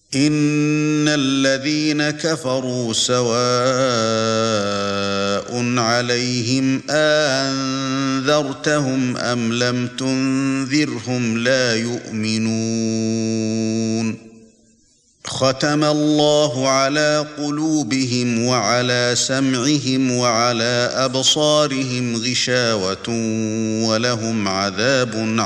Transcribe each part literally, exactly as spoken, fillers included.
إن الذين كفروا سواء عليهم أنذرتهم أم لم تنذرهم لا يؤمنون ختم الله على قلوبهم وعلى سمعهم وعلى أبصارهم غشاوة ولهم عذاب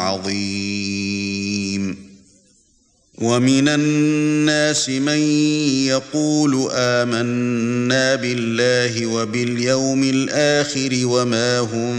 عظيم ومن الناس من يقول آمنا بالله وباليوم الآخر وما هم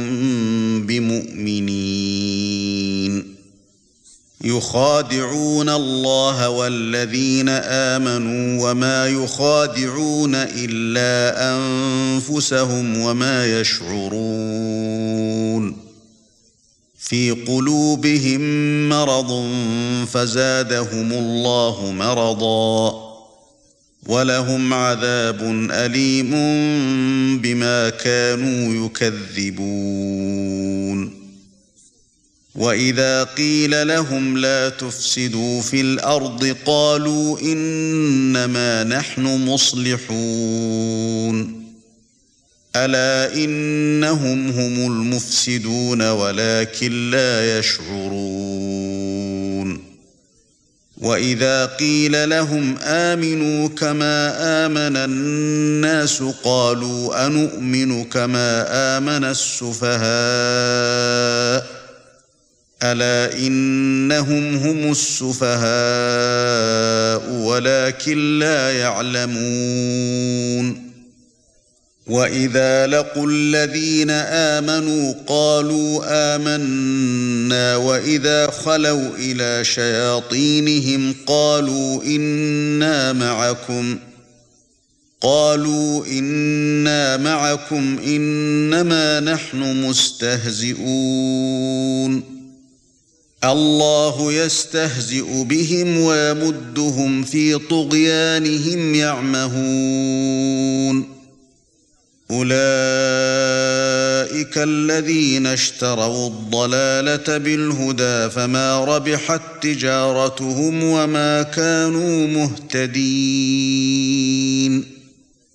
بمؤمنين يخادعون الله والذين آمنوا وما يخادعون إلا أنفسهم وما يشعرون في قلوبهم مرض فزادهم الله مرضا ولهم عذاب أليم بما كانوا يكذبون وإذا قيل لهم لا تفسدوا في الأرض قالوا إنما نحن مصلحون ألا إنهم هم المفسدون ولكن لا يشعرون وإذا قيل لهم آمنوا كما آمن الناس قالوا أنؤمن كما آمن السفهاء ألا إنهم هم السفهاء ولكن لا يعلمون وإذا لقوا الذين آمنوا قالوا آمنا وإذا خلوا إلى شياطينهم قالوا إنا معكم قالوا إنا معكم إنما نحن مستهزئون الله يستهزئ بهم ويمدهم في طغيانهم يعمهون أولئك الذين اشتروا الضلالة بالهدى فما ربحت تجارتهم وما كانوا مهتدين